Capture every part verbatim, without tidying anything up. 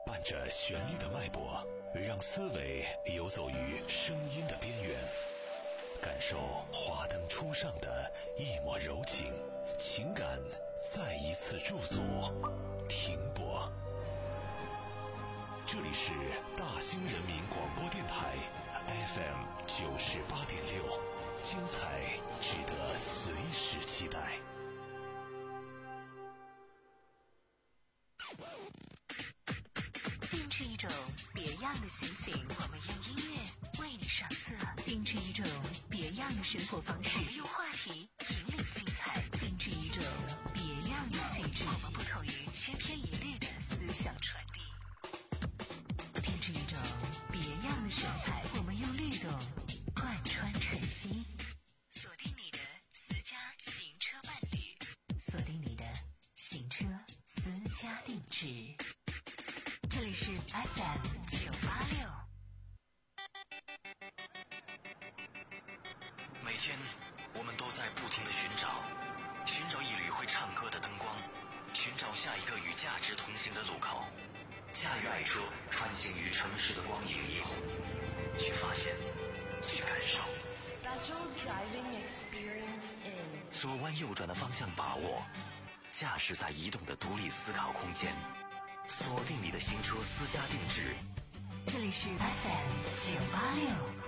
伴着旋律的脉搏，让思维游走于声音的边缘，感受华灯初上的一抹柔情，情感再一次驻足停泊。这里是大兴人民广播电台 F M 九十八点六，精彩值得随时期待。 定制一种别样的心情，我们用音乐为你上色；定制一种别样的生活方式，我们用话题引领精彩；定制一种别样的气质，我们不同于千篇一律的思想传递；定制一种别样的神采，我们用律动贯穿晨曦。锁定你的私家行车伴侣，锁定你的行车私家定制。这里是 F M 九八六。 每天我们都在不停地寻找，寻找一缕会唱歌的灯光，寻找下一个与价值同行的路口。驾驭爱车，穿行于城市的光影霓虹，去发现，去感受。 Special driving experience in 左弯右转的方向把握，驾驶在移动的独立思考空间。锁定你的行车私家定制， 这里是 F M 九八六。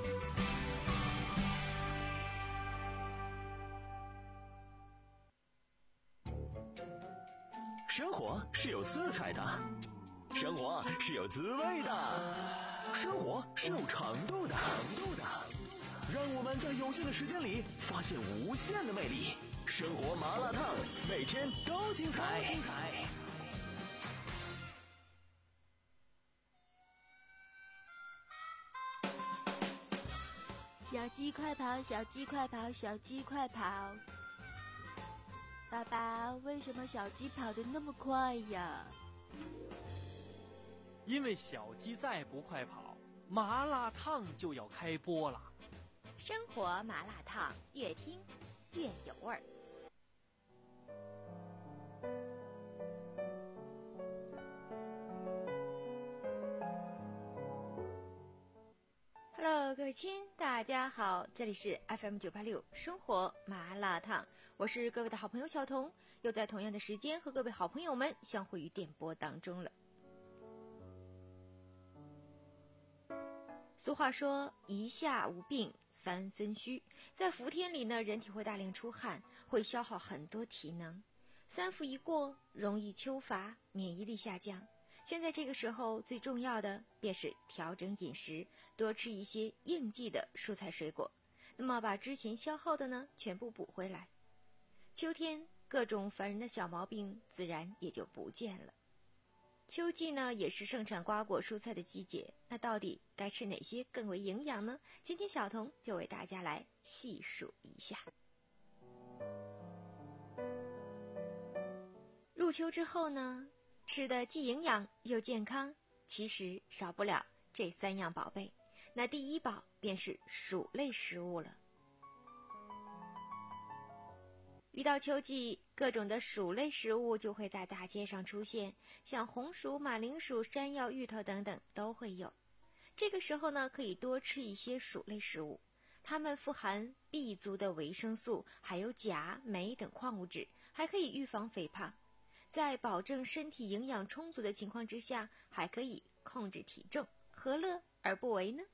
生活是有色彩的，生活是有滋味的，生活是有长度的，长度的。让我们在有限的时间里发现无限的魅力。生活麻辣烫，每天都精彩。精彩。 小鸡快跑，小鸡快跑，小鸡快跑！爸爸，为什么小鸡跑得那么快呀？ 因为小鸡再不快跑，麻辣烫就要开播了。 生活麻辣烫，越听越有味儿。Hello， 各位亲，大家好，这里是 F M 九八六生活麻辣烫，我是各位的好朋友小彤，又在同样的时间和各位好朋友们相会于电波当中了。俗话说一下无病三分虚，在伏天里呢，人体会大量出汗，会消耗很多体能，三伏一过容易秋乏，免疫力下降。现在这个时候最重要的便是调整饮食，多吃一些应季的蔬菜水果，那么把之前消耗的呢全部补回来。秋天各种烦人的小毛病自然也就不见了。秋季呢也是盛产瓜果蔬菜的季节，那到底该吃哪些更为营养呢？今天小彤就为大家来细数一下。入秋之后呢，吃的既营养又健康，其实少不了这三样宝贝。那第一宝便是薯类食物了。一到秋季，各种的薯类食物就会在大街上出现，像红薯、马铃薯、山药、芋头等等都会有。这个时候呢，可以多吃一些薯类食物，它们富含 B 族的维生素，还有钾、镁等矿物质，还可以预防肥胖。在保证身体营养充足的情况之下，还可以控制体重，何乐而不为呢？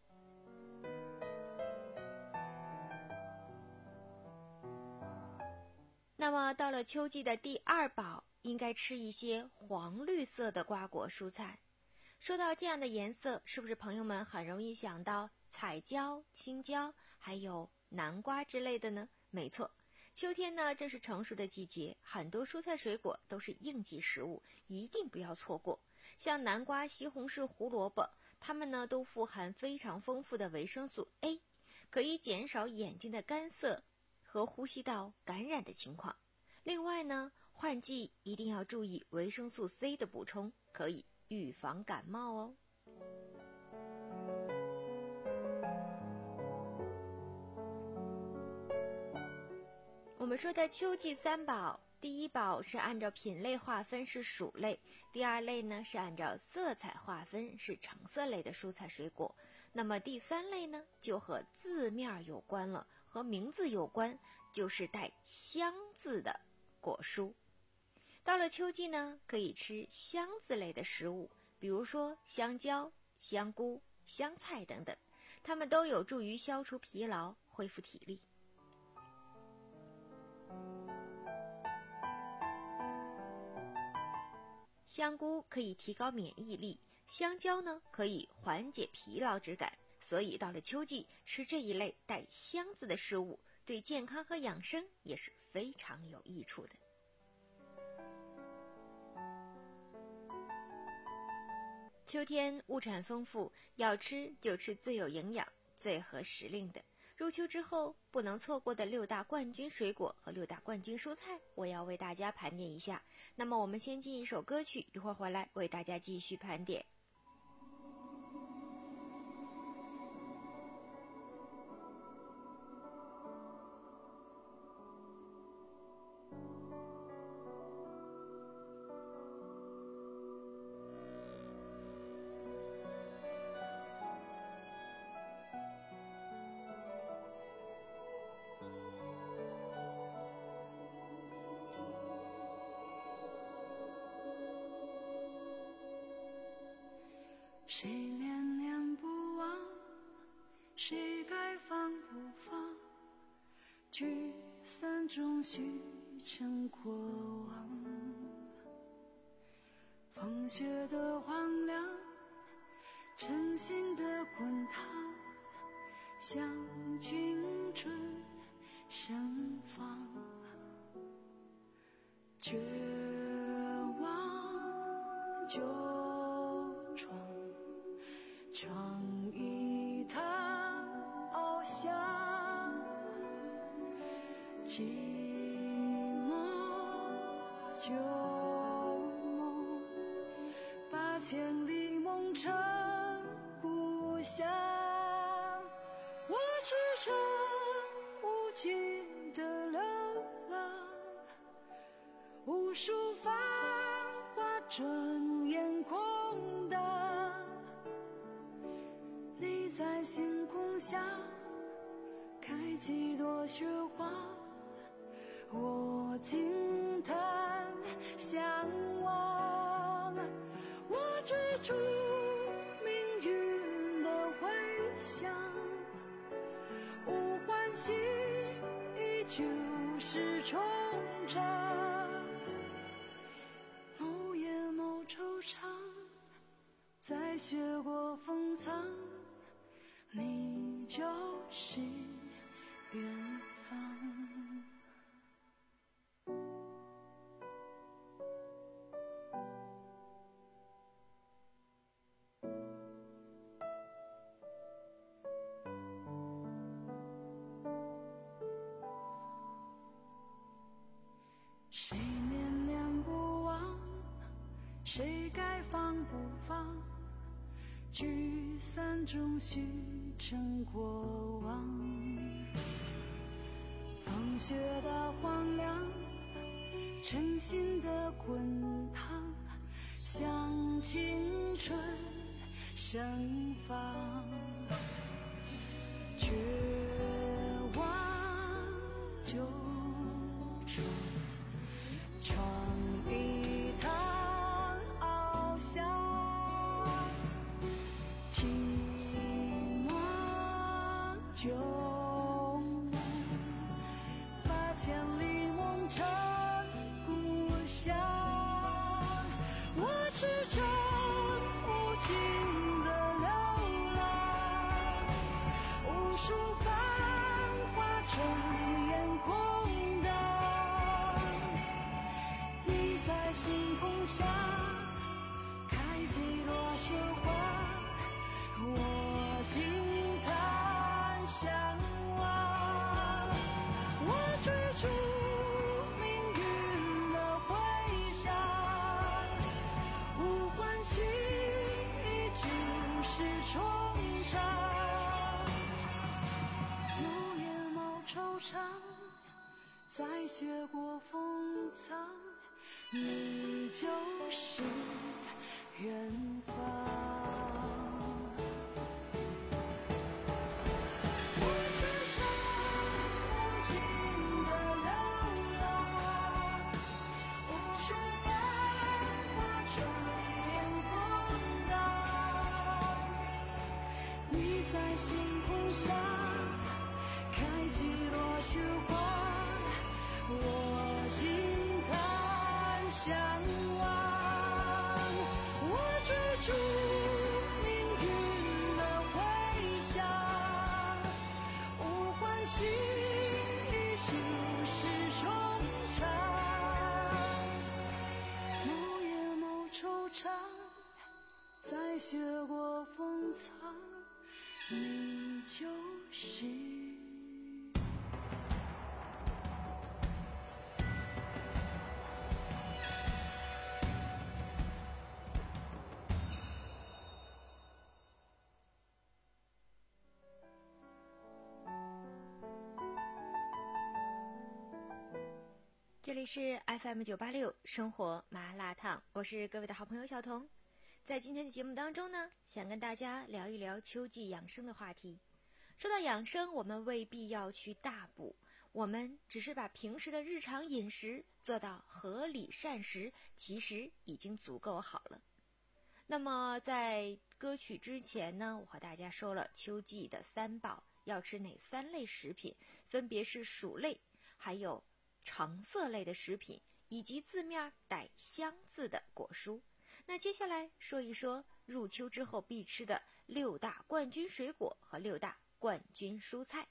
那么到了秋季的第二宝，应该吃一些黄绿色的瓜果蔬菜。说到这样的颜色，是不是朋友们很容易想到彩椒、青椒还有南瓜之类的呢？没错，秋天呢正是成熟的季节，很多蔬菜水果都是应季食物，一定不要错过。像南瓜、西红柿、胡萝卜，它们呢都富含非常丰富的维生素 A， 可以减少眼睛的干涩和呼吸道感染的情况。另外呢，换季一定要注意维生素 C 的补充，可以预防感冒哦。我们说的秋季三宝， 第一宝是按照品类划分是薯类，第二类呢是按照色彩划分是橙色类的蔬菜水果。那么第三类呢就和字面有关了，和名字有关，就是带香字的果蔬。到了秋季呢，可以吃香字类的食物，比如说香蕉、香菇、香菜等等，它们都有助于消除疲劳，恢复体力。香菇可以提高免疫力，香蕉呢可以缓解疲劳之感，所以到了秋季，吃这一类带香字的食物，对健康和养生也是非常有益处的。秋天物产丰富，要吃就吃最有营养、最合时令的。入秋之后不能错过的六大冠军水果和六大冠军蔬菜，我要为大家盘点一下。那么我们先进一首歌曲，一会儿回来为大家继续盘点。 谁恋恋不忘，谁该放不放，聚散终须成过往。风雪的荒凉，晨星的滚烫，向青春盛放。绝望就闯，闯一趟翱翔，寂寞就梦，把千里梦成故乡。我驰骋无尽的流浪，无数繁华睁眼空荡。你在星空下开几朵雪花，我惊叹向往。我追逐命运的回响，无欢喜依旧是惆怅。某夜某惆怅，在雪过风藏，你就是远方。谁恋恋不忘，谁该放不放，聚散终须成过往。风雪的荒凉，晨星的滚烫，向青春盛放。绝望就闯，闯一趟翱翔，寂寞就梦，把千里梦成故乡。我驰骋无尽的流浪，无数繁华睁眼空荡。你在星空下开几朵雪花，我惊叹向往。我追逐命运的回响，无欢喜依旧是惆怅。某夜某惆怅， 再雪过风苍，你就是远方。我是长无尽的流浪，无数繁华春烟风浪，你在星空下开几朵雪花，我惊叹向往。我追逐命运的回响，无欢喜就是衷肠，某夜某惆怅，再雪过风苍，你就是这里是 F M 九八六生活麻辣烫，我是各位的好朋友小彤。在今天的节目当中呢，想跟大家聊一聊秋季养生的话题。说到养生，我们未必要去大补，我们只是把平时的日常饮食做到合理膳食，其实已经足够好了。那么在歌曲之前呢，我和大家说了秋季的三宝要吃哪三类食品，分别是薯类，还有橙色类的食品，以及字面带香字的果蔬。那接下来说一说入秋之后必吃的六大冠军水果和六大冠军蔬菜。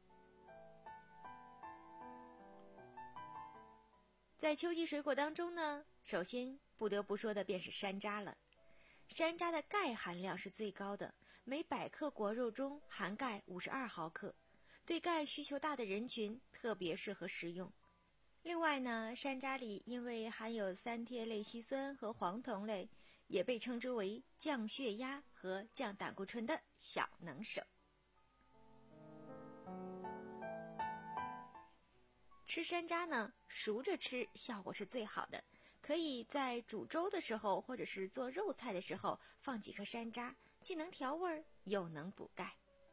在秋季水果当中呢，首先不得不说的便是山楂了。山楂的钙含量是最高的，每百克果肉中含钙五十二毫克，对钙需求大的人群特别适合食用。另外呢，山楂里因为含有三萜类烯酸和黄酮类，也被称之为降血压和降胆固醇的小能手。吃山楂呢，熟着吃效果是最好的，可以在煮粥的时候或者是做肉菜的时候放几颗山楂，既能调味又能补钙。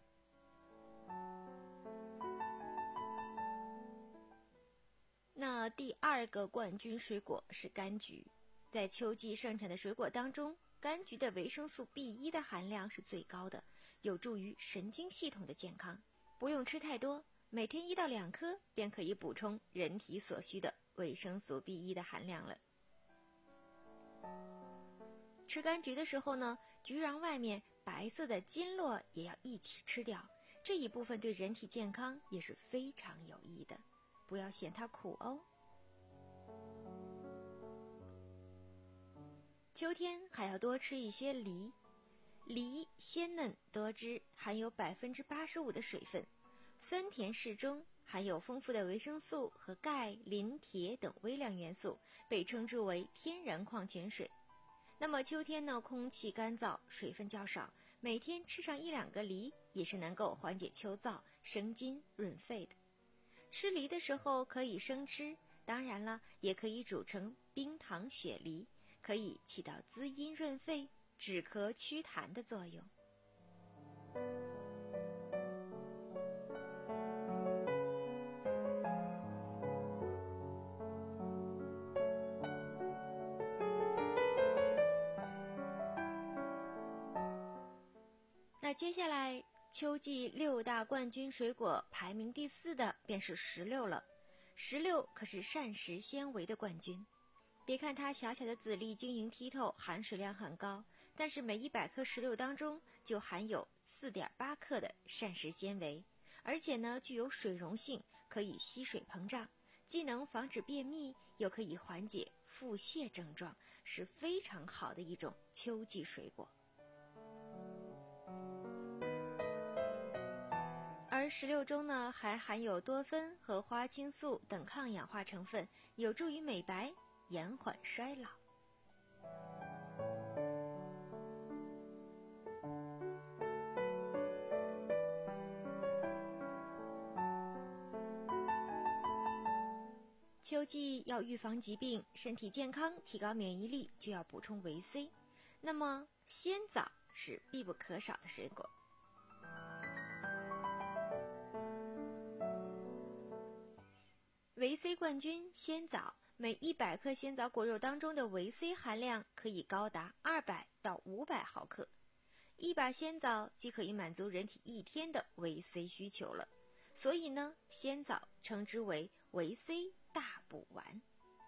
那第二个冠军水果是柑橘，在秋季盛产的水果当中，柑橘的维生素 B 一 的含量是最高的，有助于神经系统的健康。不用吃太多，每天一到两颗便可以补充人体所需的维生素 B 一 的含量了。吃柑橘的时候呢，橘瓤外面白色的筋络也要一起吃掉，这一部分对人体健康也是非常有益的，不要嫌它苦哦。秋天还要多吃一些梨，梨鲜嫩多汁，含有百分之八十五的水分，酸甜适中，含有丰富的维生素和钙、磷、铁等微量元素，被称之为天然矿泉水。那么秋天呢，空气干燥，水分较少，每天吃上一两个梨，也是能够缓解秋燥、生津润肺的。吃梨的时候可以生吃，当然了，也可以煮成冰糖雪梨，可以起到滋阴润肺、止咳祛痰的作用。那接下来秋季六大冠军水果排名第四的便是石榴了。石榴可是膳食纤维的冠军，别看它小小的籽粒晶莹剔透，含水量很高，但是每一百颗石榴当中就含有 四点八 克的膳食纤维，而且呢具有水溶性，可以吸水膨胀，既能防止便秘，又可以缓解腹泻症状，是非常好的一种秋季水果。而石榴中呢，还含有多酚和花青素等抗氧化成分，有助于美白、延缓衰老。 秋季要预防疾病、身体健康、提高免疫力，就要补充维 C。那么鲜枣是必不可少的水果。维 C 冠军鲜枣，每一百克鲜枣果肉当中的维 C 含量可以高达二百到五百毫克，一把鲜枣即可以满足人体一天的维 C 需求了。所以呢，鲜枣称之为维 C 大补丸。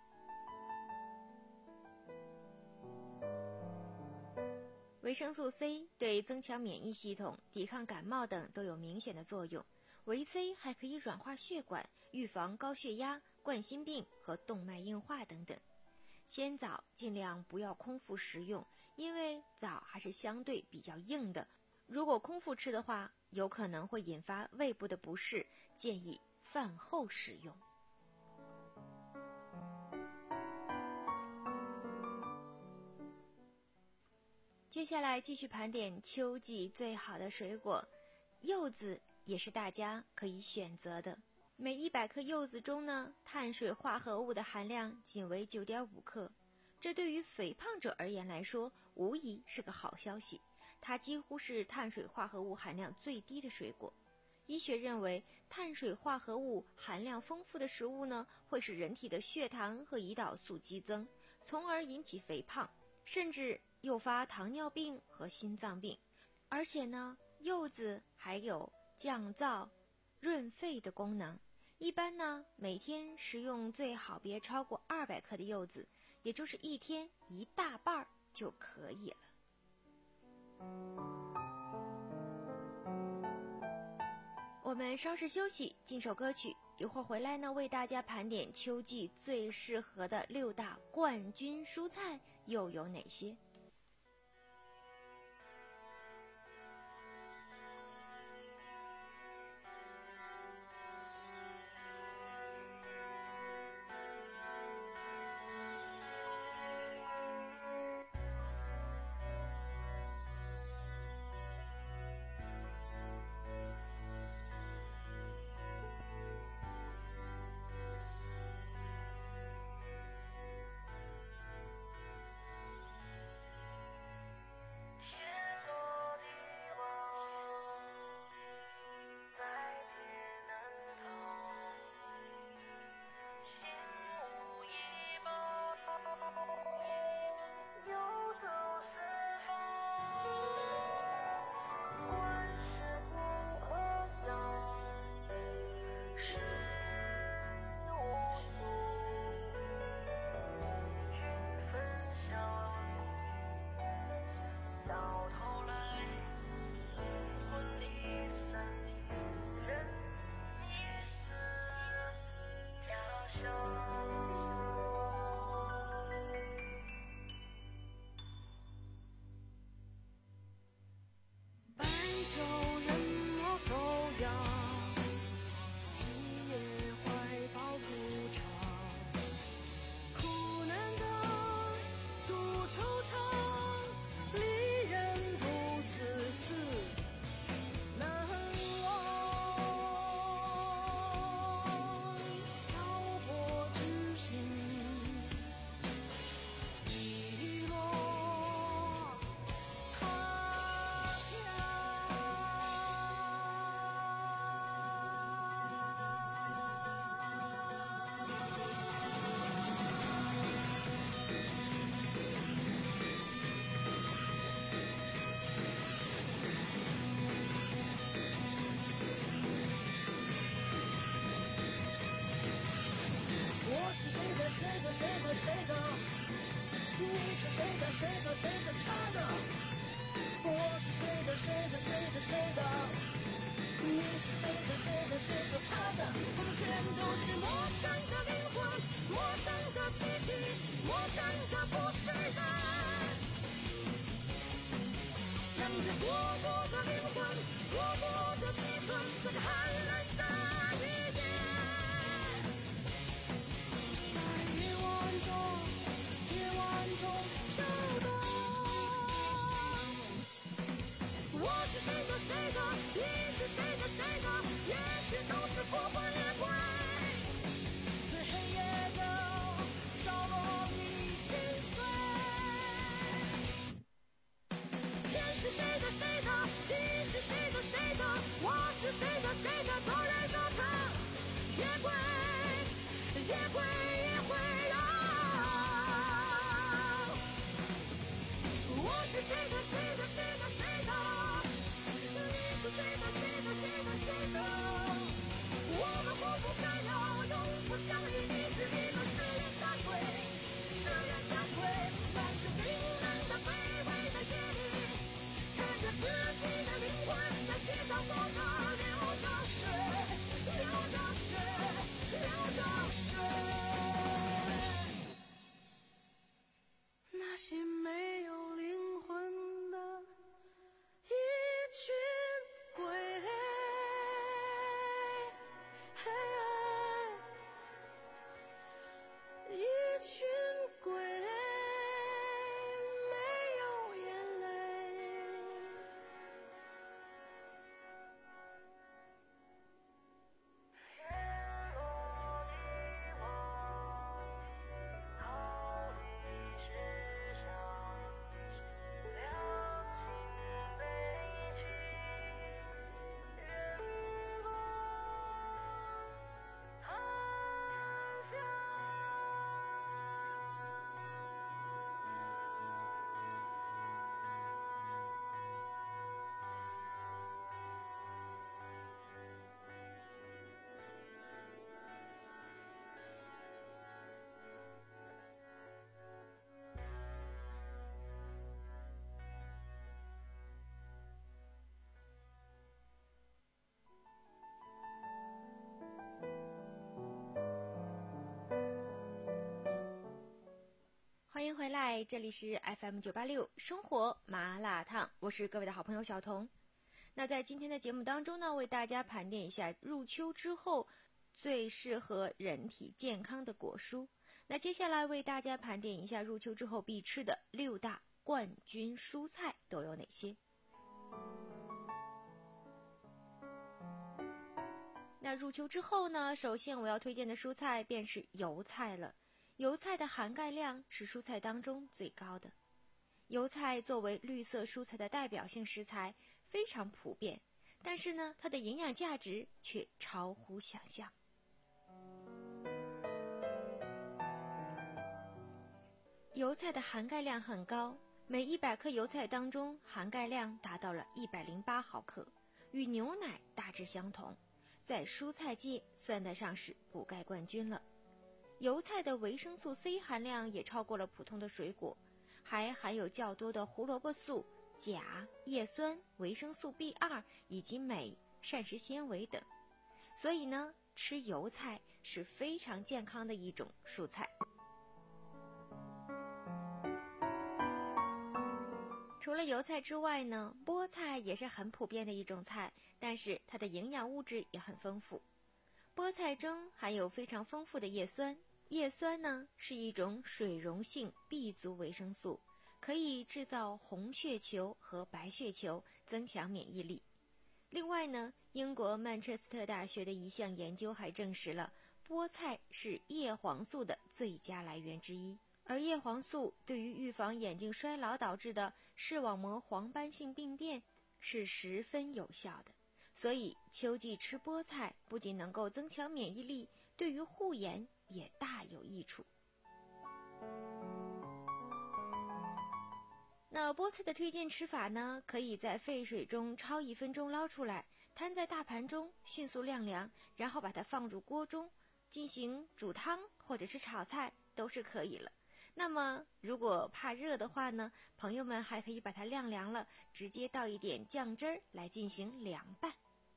维生素 C 对增强免疫系统、抵抗感冒等都有明显的作用。维 C 还可以软化血管，预防高血压、冠心病和动脉硬化等等。鲜枣尽量不要空腹食用，因为枣还是相对比较硬的，如果空腹吃的话，有可能会引发胃部的不适，建议饭后食用。接下来继续盘点秋季最好的水果，柚子也是大家可以选择的。每一百克柚子中呢，碳水化合物的含量仅为 九点五克，这对于肥胖者而言来说，无疑是个好消息。它几乎是碳水化合物含量最低的水果。医学认为，碳水化合物含量丰富的食物呢，会使人体的血糖和胰岛素激增，从而引起肥胖，甚至诱发糖尿病和心脏病。而且呢，柚子还有降燥、润肺的功能。一般呢，每天食用最好别超过二百克的柚子，也就是一天一大半就可以了。我们稍事休息，进首歌曲，一会儿回来呢，为大家盘点秋季最适合的六大冠军蔬菜又有哪些。 谁的谁的谁的，你是谁的谁的谁的他的，我是谁的谁的谁的谁的，你是谁的谁的谁的他的，我们全都是陌生的灵魂，陌生的气体，陌生的不是人，将着过多的灵魂，过多的青春，这个寒冷的一夜。夜晚中飘动，我是谁的谁的，你是谁的谁的，也许都是不分裂怪，是黑夜的些没有灵魂的一群鬼，一群鬼没有眼泪。日落的我逃离世上良心悲剧，云落航向。 欢迎回来，这里是 F M 九八六生活麻辣烫，我是各位的好朋友小彤。那在今天的节目当中呢，为大家盘点一下入秋之后最适合人体健康的果蔬。那接下来为大家盘点一下入秋之后必吃的六大冠军蔬菜都有哪些。那入秋之后呢，首先我要推荐的蔬菜便是油菜了。油菜的含钙量是蔬菜当中最高的。油菜作为绿色蔬菜的代表性食材，非常普遍，但是呢，它的营养价值却超乎想象。油菜的含钙量很高，每一百克油菜当中含钙量达到了一百零八毫克，与牛奶大致相同，在蔬菜界算得上是补钙冠军了。油菜的维生素 C 含量也超过了普通的水果，还含有较多的胡萝卜素、钾、叶酸、维生素 B 二 以及镁、膳食纤维等。所以呢，吃油菜是非常健康的一种蔬菜。除了油菜之外呢，菠菜也是很普遍的一种菜，但是它的营养物质也很丰富。菠菜中含有非常丰富的叶酸，叶酸呢是一种水溶性 B 族维生素，可以制造红血球和白血球，增强免疫力。另外呢，英国曼彻斯特大学的一项研究还证实了菠菜是叶黄素的最佳来源之一，而叶黄素对于预防眼睛衰老导致的视网膜黄斑性病变是十分有效的。所以秋季吃菠菜不仅能够增强免疫力，对于护眼也大有益处。那菠菜的推荐吃法呢，可以在沸水中焯一分钟捞出来，摊在大盘中迅速晾凉，然后把它放入锅中进行煮汤或者是炒菜都是可以了。那么如果怕热的话呢，朋友们还可以把它晾凉了，直接倒一点酱汁儿来进行凉拌。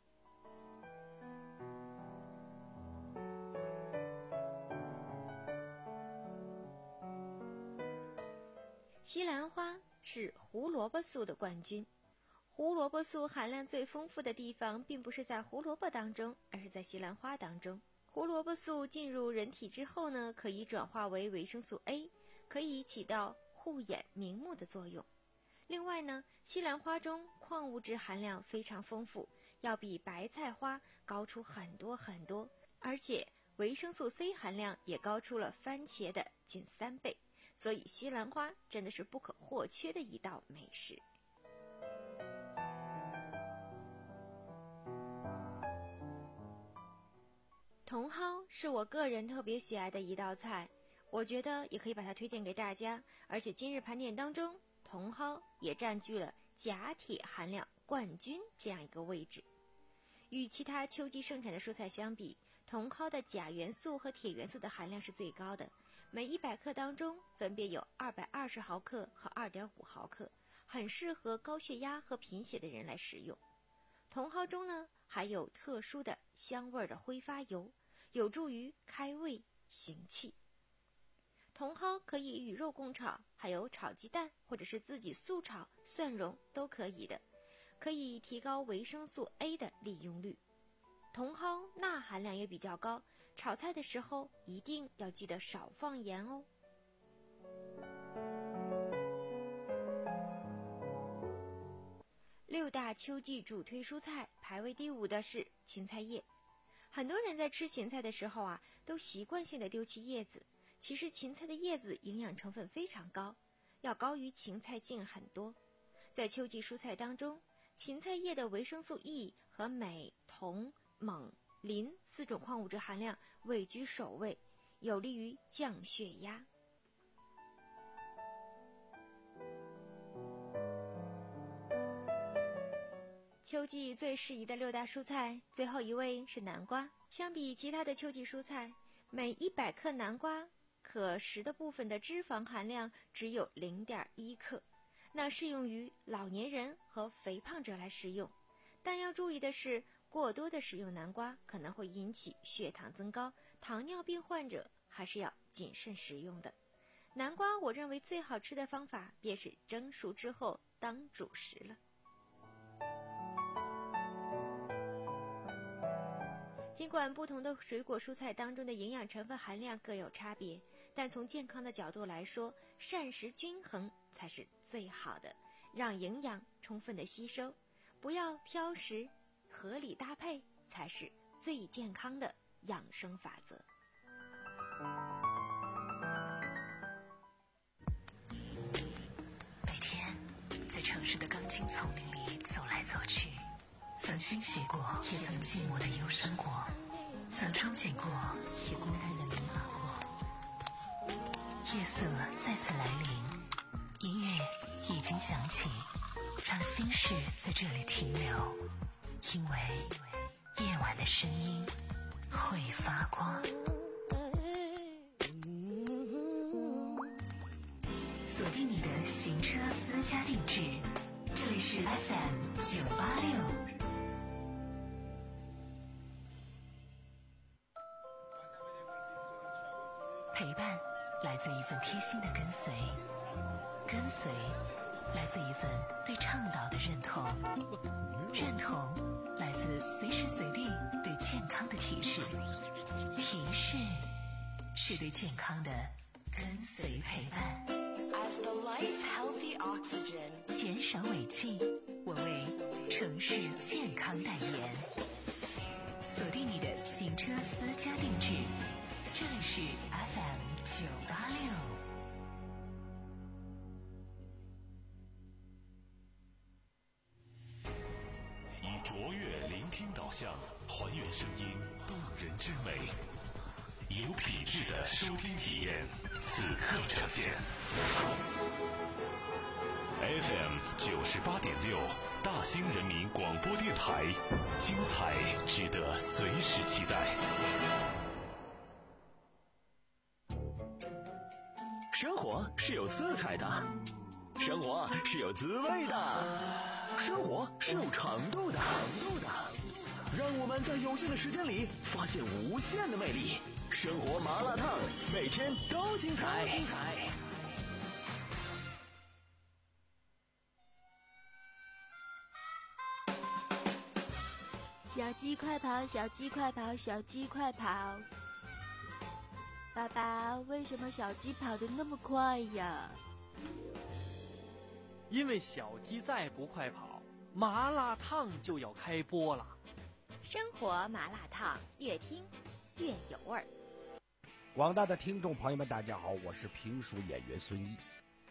西兰花是胡萝卜素的冠军。胡萝卜素含量最丰富的地方并不是在胡萝卜当中，而是在西兰花当中。胡萝卜素进入人体之后呢，可以转化为维生素 A， 可以起到护眼明目的作用。另外呢，西兰花中矿物质含量非常丰富，要比白菜花高出很多很多，而且维生素 C 含量也高出了番茄的近三倍。所以西兰花真的是不可或缺的一道美食。茼蒿是我个人特别喜爱的一道菜，我觉得也可以把它推荐给大家。而且今日盘点当中，茼蒿也占据了钾铁含量冠军这样一个位置。与其他秋季盛产的蔬菜相比，茼蒿的钾元素和铁元素的含量是最高的，每一百克当中分别有二百二十毫克和 二点五毫克，很适合高血压和贫血的人来食用。茼蒿中呢含有特殊的香味的挥发油，有助于开胃行气。茼茼蒿可以与肉共炒，还有炒鸡蛋或者是自己素炒蒜蓉都可以的，可以提高维生素 A 的利用率。茼蒿钠含量也比较高，炒菜的时候一定要记得少放盐哦。六大秋季主推蔬菜排位第五的是芹菜叶。很多人在吃芹菜的时候啊，都习惯性的丢弃叶子。其实芹菜的叶子营养成分非常高，要高于芹菜茎很多。在秋季蔬菜当中，芹菜叶的维生素 E 和镁、铜、锰、磷四种矿物质含量位居首位，有利于降血压。秋季最适宜的六大蔬菜，最后一位是南瓜。相比其他的秋季蔬菜，每一百克南瓜可食的部分的脂肪含量只有 零点一 克，那适用于老年人和肥胖者来食用。但要注意的是，过多的食用南瓜可能会引起血糖增高，糖尿病患者还是要谨慎食用的。南瓜我认为最好吃的方法便是蒸熟之后当主食了。尽管不同的水果蔬菜当中的营养成分含量各有差别，但从健康的角度来说，膳食均衡才是最好的，让营养充分的吸收，不要挑食，合理搭配才是最健康的养生法则。 每天在城市的钢筋丛林里走来走去，曾欣喜过，也曾寂寞的忧伤过，曾憧憬过，也孤单的迷茫过。夜色再次来临，音乐已经响起，让心事在这里停留，因为夜晚的声音会发光。锁定你的行车私家定制，这里是 F M 九八六。陪伴来自一份贴心的跟随，跟随来自一份对倡导的认同，认同来自随时随地对健康的提示，提示是对健康的跟随陪伴。 As the life healthy oxygen， 减少尾气，我为城市健康代言。锁定你的行车私家定制，这里是 F M 九八六。 以卓越聆听导向，还原声音动人之美，有品质的收听体验，此刻呈现。F M 九十八点六，大兴人民广播电台，精彩值得随时期待。 生活是有色彩的，生活是有滋味的，生活是有长度的。让我们在有限的时间里发现无限的魅力。生活麻辣烫，每天都精彩。 小鸡快跑，小鸡快跑，小鸡快跑！爸爸，为什么小鸡跑得那么快呀？ 因为小鸡再不快跑，麻辣烫就要开播了。 生活麻辣烫，越听越有味儿。 广大的听众朋友们，大家好，我是评书演员孙一。